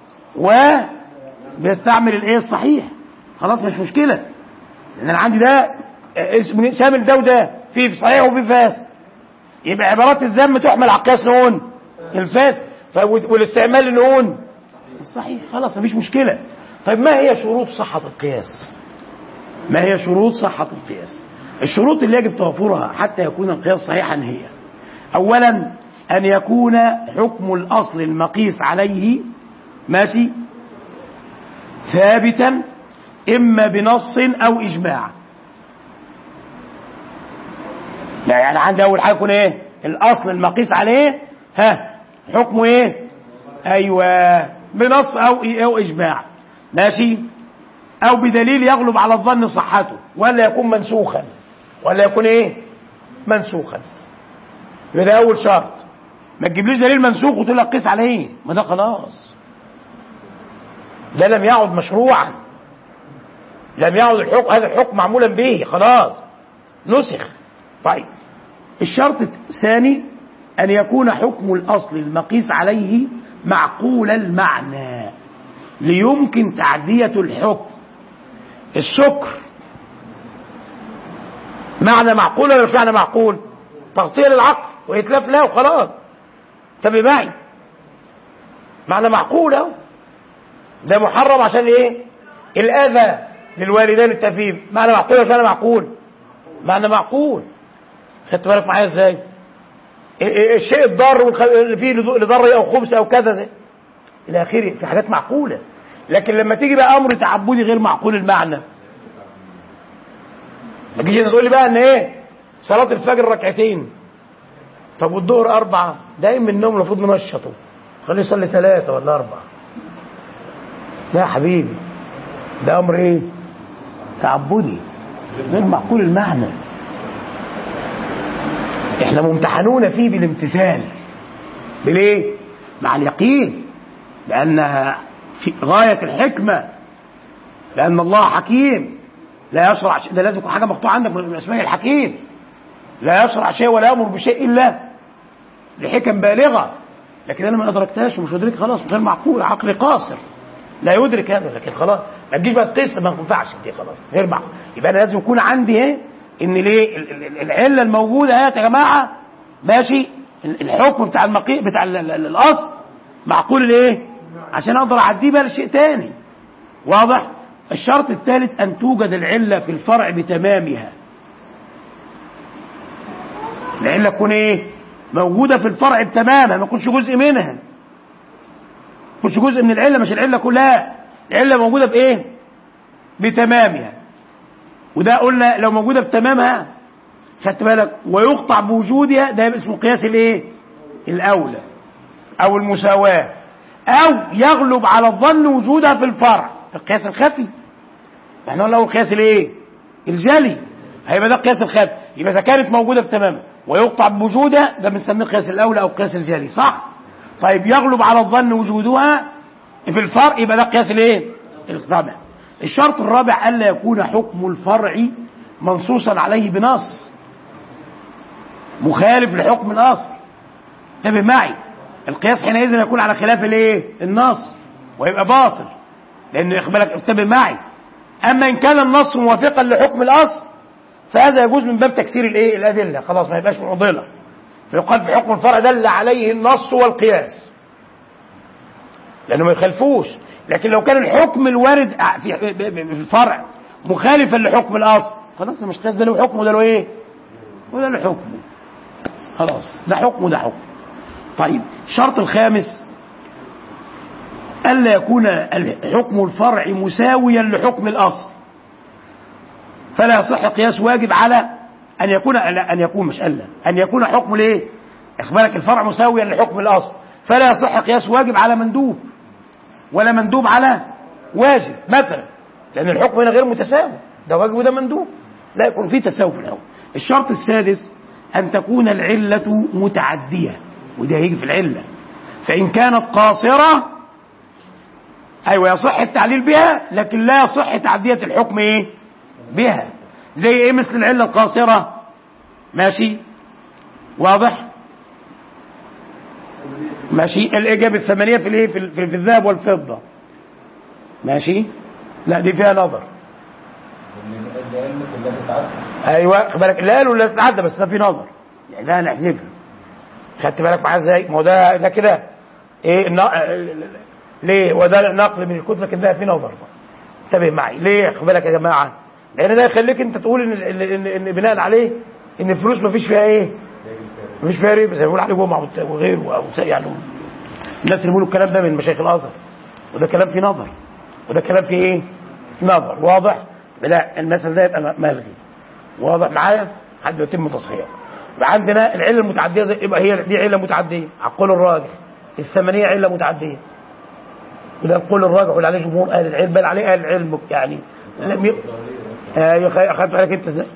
وبيستعمل الايه؟ الصحيح. خلاص مش مشكله، لان انا عندي ده شامل ده وده، في صحيح وفي فاسد. يبقى عبارات الذم تحمل على القياس نقول الفاسد، والاستعمال نقول الصحيح. خلاص مفيش مشكله. طيب ما هي شروط صحه القياس؟ ما هي شروط صحه القياس؟ الشروط اللي يجب توفرها حتى يكون القياس صحيحا هي: اولا ان يكون حكم الاصل المقيس عليه ماشي ثابتا، اما بنص او اجماع. يعني عندي اول حاجه يكون ايه؟ الاصل المقيس عليه حكمه ايه؟ ايوه بنص او اجماع، ماشي، او بدليل يغلب على الظن صحته، ولا يكون منسوخا، ولا يكون ايه؟ منسوخا. ده اول شرط. ما تجيبليش دليل منسوخ وتقول لك قيس على ايه؟ ما ده خلاص، ده لم يعد مشروعا، لم يعد الحكم، هذا الحكم معمولا به خلاص نسخ. طيب الشرط الثاني أن يكون حكم الأصل المقيس عليه معقول المعنى ليمكن تعدية الحكم. السكر معنى معقول ولا مش معنى معقول؟ تغطية للعقل وإتلاف له وخلاص. انتبه معي، معنى معقول اهو. ده محرم عشان ايه؟ الأذى للوالدين التأثيم. معنى معقول ولا معنى معقول؟ معنى معقول. خدت بالك معايا ازاي؟ الشيء الضار اللي فيه لضر او خبث او كذا الى اخره، في حاجات معقوله. لكن لما تيجي بقى امر تعبدي غير معقول المعنى، ما تجيش تقول لي بقى ان ايه؟ صلاه الفجر ركعتين، طب والظهر 4، دايما من النوم المفروض ننشطه، خليه يصلي 3 ولا 4. لا يا حبيبي، ده امر ايه؟ تعبدي غير معقول المعنى. احنا ممتحنون فيه بالامتثال، بالايه؟ مع اليقين، لانها في غايه الحكمه، لان الله حكيم لا يشرع شيء. ده لازم يكون حاجه مقطوعه عندك من اسماء الحكيم، لا يشرع شيء ولا يامر بشيء الا لحكم بالغه. لكن انا ما ادركتهاش ومش مدرك، خلاص غير معقول، عقلي قاصر لا يدرك هذا. لكن خلاص ما تجيش بقى تقيس، ما ينفعش دي، خلاص غير معقول. يبقى انا لازم يكون عندي ايه؟ ان ليه العله الموجوده اهي يا جماعه، ماشي، الحكم بتاع بتاع الاصل معقول الايه؟ عشان اقدر اعديه بقى لشيء تاني. واضح؟ الشرط الثالث ان توجد العله في الفرع بتمامها. العله تكون ايه؟ موجوده في الفرع بتمامها، ما تكونش جزء منها، ما تكونش جزء من العله، مش العله كلها. العله موجوده بايه؟ بتمامها. وده قلنا لو موجوده بتمامها، خدت بالك، ويقطع بوجودها، ده يبقى اسمه قياس الايه؟ الاولى او المساواه، او يغلب على الظن وجودها في الفرع، القياس الخفي. احنا قلنا القياس الايه؟ الجلي، هيبقى ده القياس الخفي. يبقى اذا كانت موجوده بتمامها ويقطع بوجودها، ده بنسميه القياس الاولى او القياس الجلي، صح؟ طيب يغلب على الظن وجودها في الفرع، يبقى ده القياس الايه؟ الرابع. الشرط الرابع الا يكون حكم الفرع منصوصا عليه بنص مخالف لحكم الاصل. انتبه معي، القياس حينئذ يكون على خلاف الايه؟ النص، ويبقى باطل، لانه يقبلك. انتبه معي، اما ان كان النص موافقا لحكم الاصل فهذا يجوز من باب تكسير الايه؟ الادله، خلاص ما يبقاش معضله، فيقال في حكم الفرع دل عليه النص والقياس، لانه ما يخالفوش. لكن لو كان الحكم الوارد في الفرع مخالفا لحكم الاصل خلاص ده مش قياس، ده له حكم وده له ايه وده له حكم، خلاص ده حكم وده حكم. طيب الشرط الخامس ألا يكون الحكم الفرع مساويا لحكم الأصل، فلا يصح قياس واجب على أن يكون مش ألا أن يكون حكم الايه إخبارك الفرع مساويا لحكم الأصل، فلا يصح قياس واجب على مندوب ولا مندوب على واجب مثلا، لأن الحكم هنا غير متساوي، ده واجب وده مندوب، لا يكون فيه تساوي في الحكم. الشرط السادس أن تكون العلة متعدية، وده هيجي في العلة، فإن كانت قاصرة أيوة يصح التعليل بها، لكن لا يصح تعدية الحكم إيه بها. زي إيه؟ مثل العلة القاصرة، ماشي واضح، ماشي الإجابة الثمانية في الإيه في الذهب والفضة، ماشي لا دي فيها نظر. ايوه خد بالك، لا قالوا لا تتعدى، بس ده في نظر يعني ده هنحذفها، خدت بالك معايا ازاي؟ ما هو ده كده ايه ليه وده نقل من الكتب، لكن ده في نظر، انتبه معي ليه، خد بالك يا جماعه، لان ده يخليك انت تقول ان بناء عليه ان الفلوس ما فيش فيها ايه، ما فيش فيها ربا زي ما بيقول عليه جمعه وغيره، يعني الناس اللي بيقولوا الكلام ده من مشايخ الازهر، وده كلام فيه نظر وده كلام فيه ايه نظر، واضح؟ لا المثل ده يبقى ملغي، واضح معايا حد يتم تصحيحه. يبقى عندنا العله المتعديه يبقى هي دي عله متعديه على القول الراجح، الثمانيه عله متعديه، وده القول الراجح واللي عليه جمهور اهل العلم، بل عليه اهل العلم يعني اخذت بالك انت ازاي؟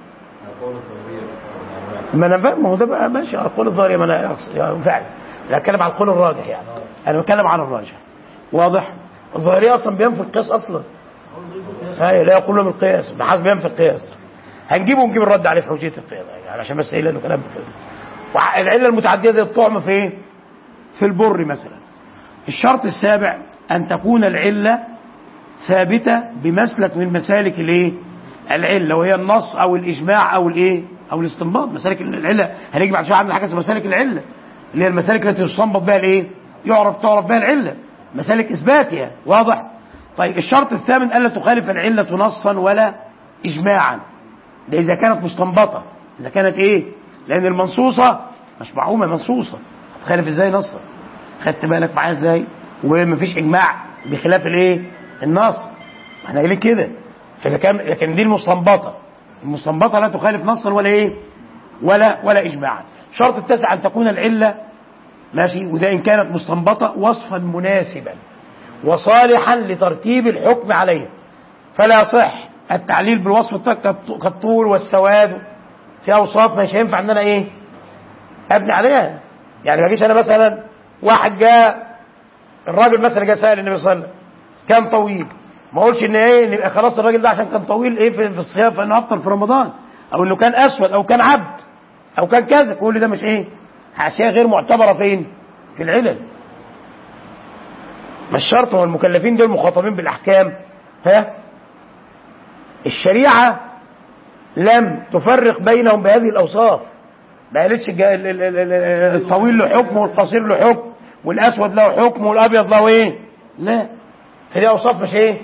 ما انا فاهم، ما هو ده بقى ماشي القول الظاهري، ما انا يعني فعلا لا اتكلم على القول الراجح، يعني انا بتكلم عن الراجح، واضح؟ الظاهريه اصلا بينفي القياس اصلا، لا يقول لهم القياس بحسب بينفي القياس، هنجيبه ونجيب الرد عليه في حجيه القياس يعني عشان بس ايه لانه كلام كده. والعله المتعديه زي الطعم في ايه؟ في البر مثلا. الشرط السابع ان تكون العله ثابته بمسلك من مسالك الايه؟ العله، وهي النص او الاجماع او الايه؟ او الاستنباط. مسالك العله هنيجي بعد شويه عندنا حاجه اسمها مسالك العله، اللي هي المسالك التي يستنبط بها الايه؟ تعرف بها العله، مسالك اثباتها، واضح؟ طيب الشرط الثامن الا تخالف العله نصا ولا اجماعا، ده اذا كانت مستنبطه، اذا كانت ايه؟ لان المنصوصه مش معقومه، منصوصه هتخالف ازاي نصا؟ خدت بالك معايا ازاي؟ ومفيش اجماع بخلاف الايه؟ النص، احنا قايلين كده. فاذا كان لكن دي المستنبطه لا تخالف نصا ولا ايه؟ ولا اجماعا. الشرط التاسع ان تكون العله ماشي، وده ان كانت مستنبطه وصفا مناسبا وصالحا لترتيب الحكم عليه، فلا يصح التعليل بالوصف كالطول والسواد، في اوصاف مش هينفع ان انا ايه؟ ابني عليها. يعني ما اجيش انا مثلا واحد جاء الراجل مثلا جاء سائل النبي صلى الله عليه وسلم كان طويل، ما اقولش ان ايه نبقى خلاص الراجل ده عشان كان طويل ايه في الصيام فانه افطر في رمضان، او انه كان اسود او كان عبد او كان كذا، كل ده مش ايه؟ اشياء غير معتبره فين؟ في العلل. مش شرط، هو المكلفين دول مخاطبين بالاحكام، ها؟ الشريعه لم تفرق بينهم بهذه الاوصاف، ما قالتش الطويل له حكم والقصير له حكم والاسود له حكم والابيض له ايه؟ لا، فدي اوصاف مش ايه؟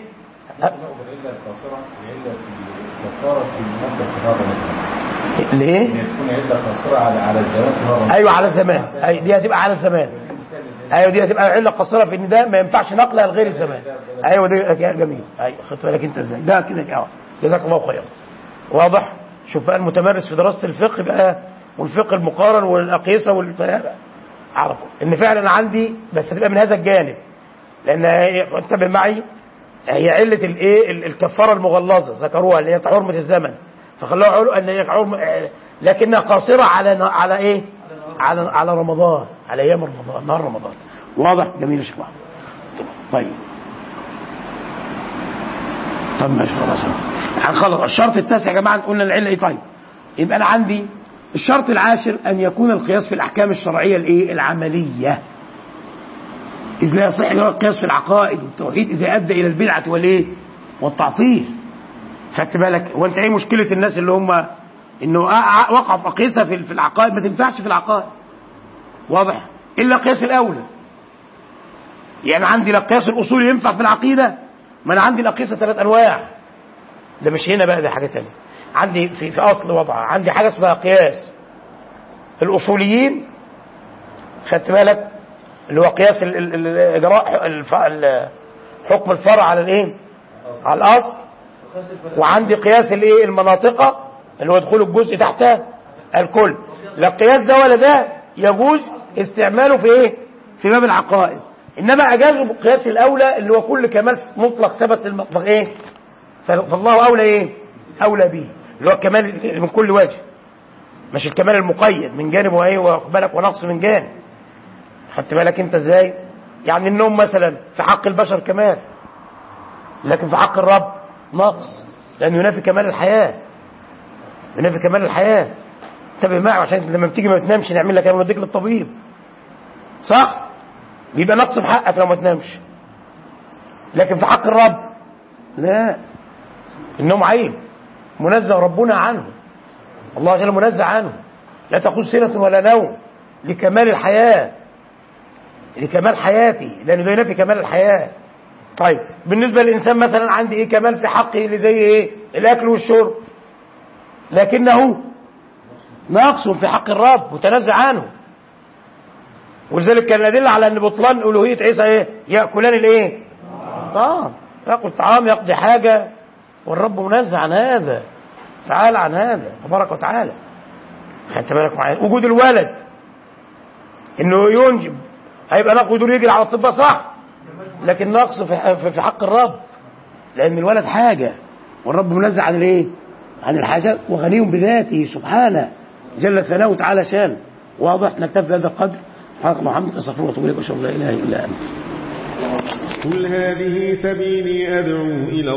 ليه؟ تكون عله قاصره على الزمان. ايوه على الزمان، اي دي هتبقى على الزمان، ايوه دي هتبقى عله قاصره في ان ده ما ينفعش نقلها لغير الزمان. ايوه دي جميل، ايوه خدت بالك انت ازاي؟ ده كده جزاك الله خيرا، واضح؟ شوف بقى المتمرس في دراسه الفقه بقى والفقه المقارن والاقيسه اعرفوا ان فعلا عندي، بس هتبقى من هذا الجانب، لان انتبه معي، هي عله الايه؟ الكفاره المغلظه ذكروها اللي هي حرمه الزمن، فخلوها ان هي لكنها قاصره على ايه؟ على رمضان، على ايام رمضان، نهار رمضان، واضح؟ جميل يا شيخ محمد. طيب ماشي خلاص هنخلص. الشرط التاسع يا جماعه قلنا العله ايه؟ طيب يبقى انا عندي الشرط العاشر ان يكون القياس في الاحكام الشرعيه الايه؟ العمليه، اذ لا يصح القياس في العقائد والتوحيد اذا ادى الى البدعه والايه؟ والتعطيل. خدت بالك؟ هو انت ايه مشكله الناس اللي هم انه وقع في اقيسه في العقائد؟ ما تنفعش في العقائد، واضح؟ الا قياس الاولى. يعني عندي قياس الاصول ينفع في العقيده، ما انا عندي الاقيسه 3 انواع، ده مش هنا بقى، ده حاجه ثانيه. عندي في أصل وضعها عندي حاجة اسمها قياس الأصوليين، خدت بالك، اللي هو قياس الإجراء حكم الفرع على الإيه؟ على الأصل. وعندي قياس الإيه؟ المناطقة اللي هو دخول الجزء تحت الكل. لا القياس ده ولا ده يجوز استعماله في إيه؟ في باب العقائد. إنما أجازوا بالقياس الأولى اللي هو كل كمال مطلق ثبت للمطلق إيه؟ فالله أولى إيه؟ أولى به، اللي هو الكمال من كل وجه، مش الكمال المقيد من جانب وإيه واخد بالك ونقص من جانب. خدت بالك أنت إزاي؟ يعني النوم مثلا في حق البشر كمال، لكن في حق الرب نقص، لأنه ينافي كمال الحياة، ينافي كمال الحياة. انتبه معي عشان لما بتيجي ما بتنامش نعمل لك نوديك للطبيب، صح؟ بيبقى نقص في حقك لو ما تنامش. لكن في حق الرب لا، النوم عيب منزه ربنا عنه، الله جل منزه عنه، لا تأخذ سنة ولا نوم لكمال الحياة، لكمال حياتي، لأنه ده ينافي كمال الحياة. طيب بالنسبة للإنسان مثلا عندي إيه كمال في حقه اللي زي إيه؟ الأكل والشرب، لكنه ناقص في حق الرب متنزه عنه. ولذلك كان الأدلة على أن بطلان ألوهية عيسى إيه؟ يأكلان الإيه؟ يأكل طعام يقضي حاجة، والرب منزه عن هذا تعالى، عن هذا تبارك وتعالى. خدت بالك معايا؟ وجود الولد إنه ينجب هيبقى ناقص ودور يجري على الطب صح، لكن نقص في حق الرب، لأن الولد حاجة والرب منزه عن الإيه؟ عن الحاجات، وغني بذاته سبحانه جل ثناؤه تعالى شان. واضح؟ نكتفي بهذا القدر. حق محمد استغفر الله واتوب اليك واشهد ان لا اله الا انت. قل هذه سبيلي ادعو الى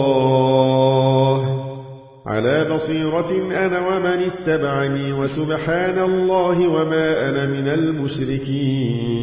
الله على بصيرة انا ومن اتبعني وسبحان الله وما انا من المشركين.